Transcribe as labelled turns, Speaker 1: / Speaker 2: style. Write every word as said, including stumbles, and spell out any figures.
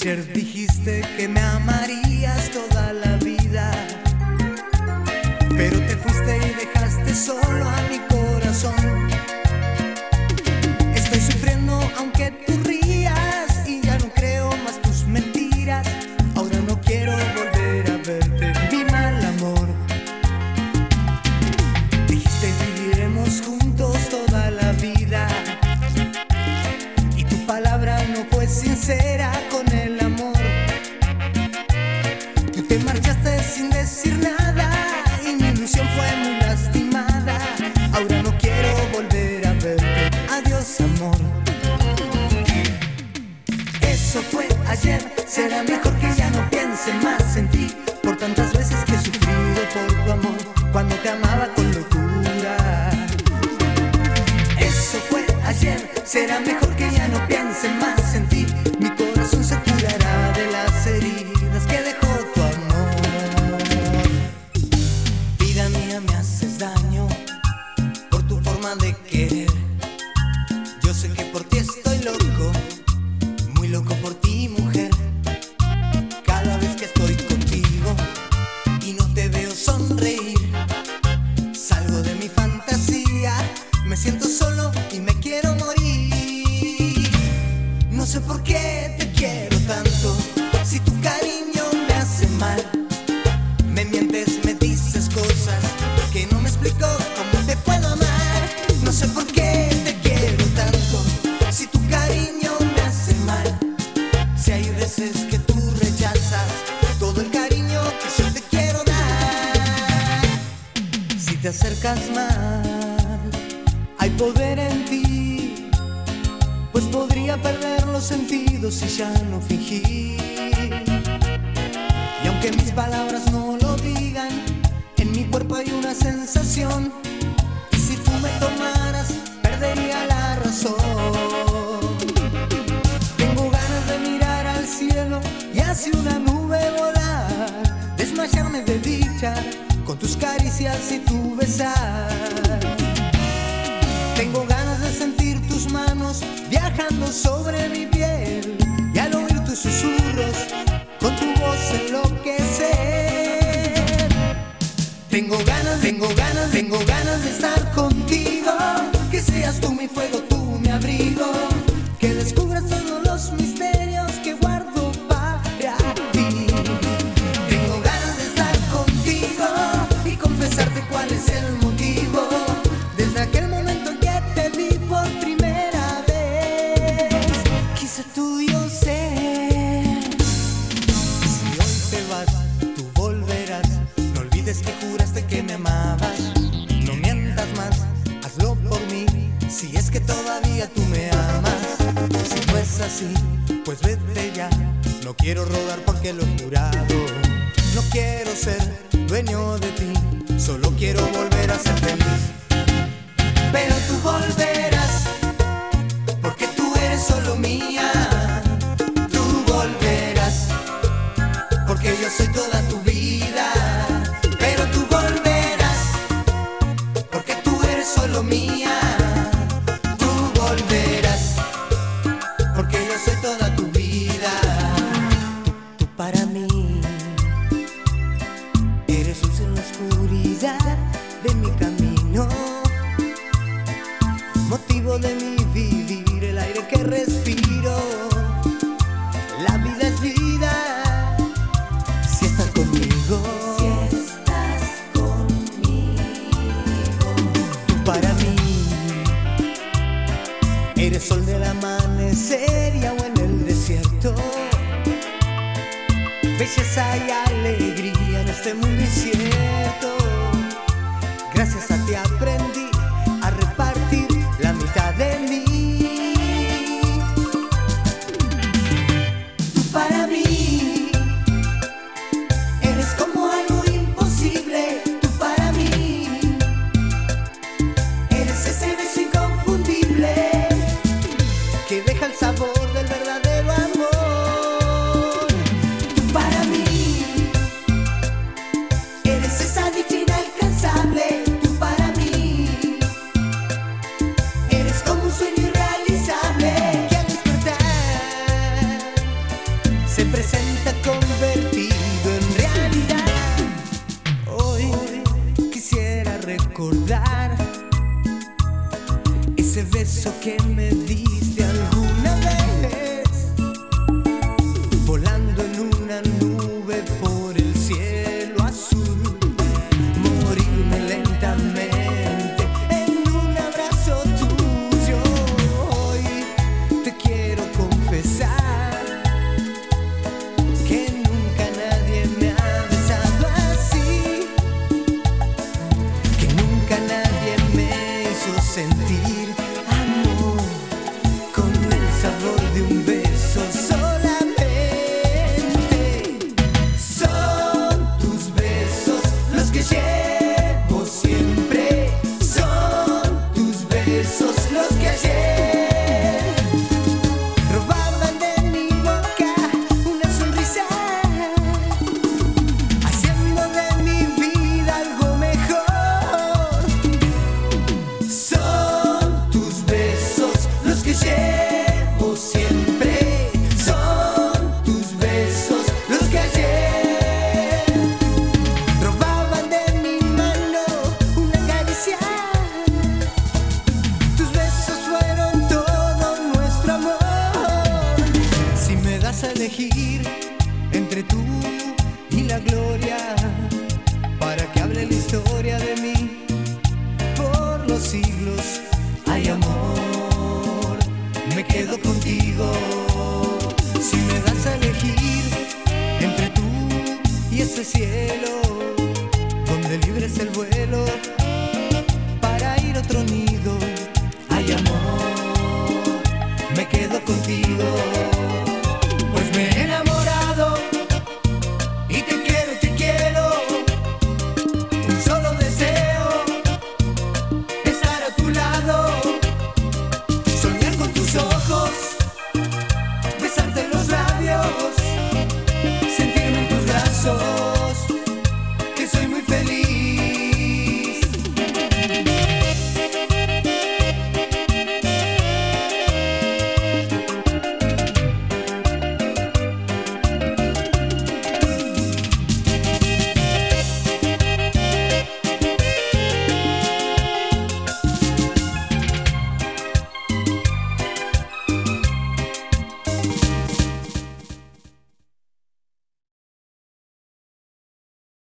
Speaker 1: Ayer dijiste que me amarías toda la vida, pero te fuiste y dejaste solo a mi corazón. Estoy sufriendo aunque tú rías y ya no creo más tus mentiras. Ahora no quiero volver a verte, mi mal amor. Dijiste viviremos juntos toda la vida y tu palabra no fue sincera con el amor. Tú te marchaste sin decir nada y mi ilusión fue muy lastimada. Ahora no quiero volver a verte, adiós amor. Eso fue ayer, será mejor que ya no piense más en ti, por tantas veces que he sufrido por tu amor, cuando te amaba con locura. Eso fue ayer, será mejor que ya no piense más en ti, mi corazón se curará de las heridas que dejó tu amor. Vida mía, me haces daño por tu forma de querer. Yo sé que por ti estoy loco, muy loco por ti, mujer. Cada vez que estoy contigo y no te veo sonreír, salgo de mi fantasía, me siento solo y me quiero morir. No sé por qué te quiero tanto, si tu cariño me hace mal. Me mientes, me dices cosas que no me explico cómo te puedo amar. No sé por qué te quiero tanto, si tu cariño me hace mal. Si hay veces que tú rechazas todo el cariño que yo te quiero dar. Si te acercas más, hay poder en ti, pues podría perder los sentidos y ya no fingir. Y aunque mis palabras no lo digan, en mi cuerpo hay una sensación, y si tú me tomaras, perdería la razón. Tengo ganas de mirar al cielo y hacia una nube volar, desmayarme de dicha con tus caricias y tu besar. Tengo ganas de sentir tus manos viajando sobre mi piel y al oír tus susurros con tu voz enloquecer. Tengo ganas, tengo ganas, tengo ganas de estar contigo, que seas tú mi fuego, tú mi abrigo, que descubras todos los misterios que guardo para ti. Tengo ganas de estar contigo y confesarte cuál es el motivo. Desde aquel momento en que te vi por primera vez, quise tuyo ser. Si hoy te vas, tú volverás. No olvides que juraste que me amabas. No mientas más, hazlo por mí, si es que todavía tú me amas. Si no es así, pues vete ya. No quiero rodar porque lo he jurado. No quiero ser dueño de ti, solo quiero volver a ser feliz. Pero tú volverás, porque tú eres solo mía. Tú volverás, porque yo soy toda tu vida. Pero tú volverás, porque tú eres solo mía. Tú volverás, porque yo soy toda tu vida. Tú, tú para mí eres luz en la oscuridad de mi camino, motivo de mi vivir, el aire que respiro. La vida es vida si estás conmigo. Si estás conmigo. Tú para mí eres sol del amanecer y agua en el desierto, belleza y alegría en este mundo incierto. Gracias a ti aprendí a repartir la mitad de mí. Tú para mí eres como algo imposible. Tú para mí eres ese beso inconfundible que deja el sabor del verdadero amor. Tú para mí eres esa dicha inalcanzable. Tú para mí eres como un sueño irrealizable que al despertar se presente convertido en realidad. Hoy quisiera recordar ese beso que me diste alguna vez, volando en una nube por el cielo azul, morirme lentamente en un abrazo tuyo. Hoy te quiero confesar que nunca nadie me ha besado así, que nunca nadie me hizo sentir amor con el sabor de un beso solamente. Son tus besos los que llevo siempre, son tus besos los que ayer robaban de mi boca una sonrisa, haciendo de mi vida algo mejor. Son tus besos los que llevo siempre, son tus besos los que ayer robaban de mi mano una caricia. Tus besos fueron todo nuestro amor. Si me das a elegir entre tú y la gloria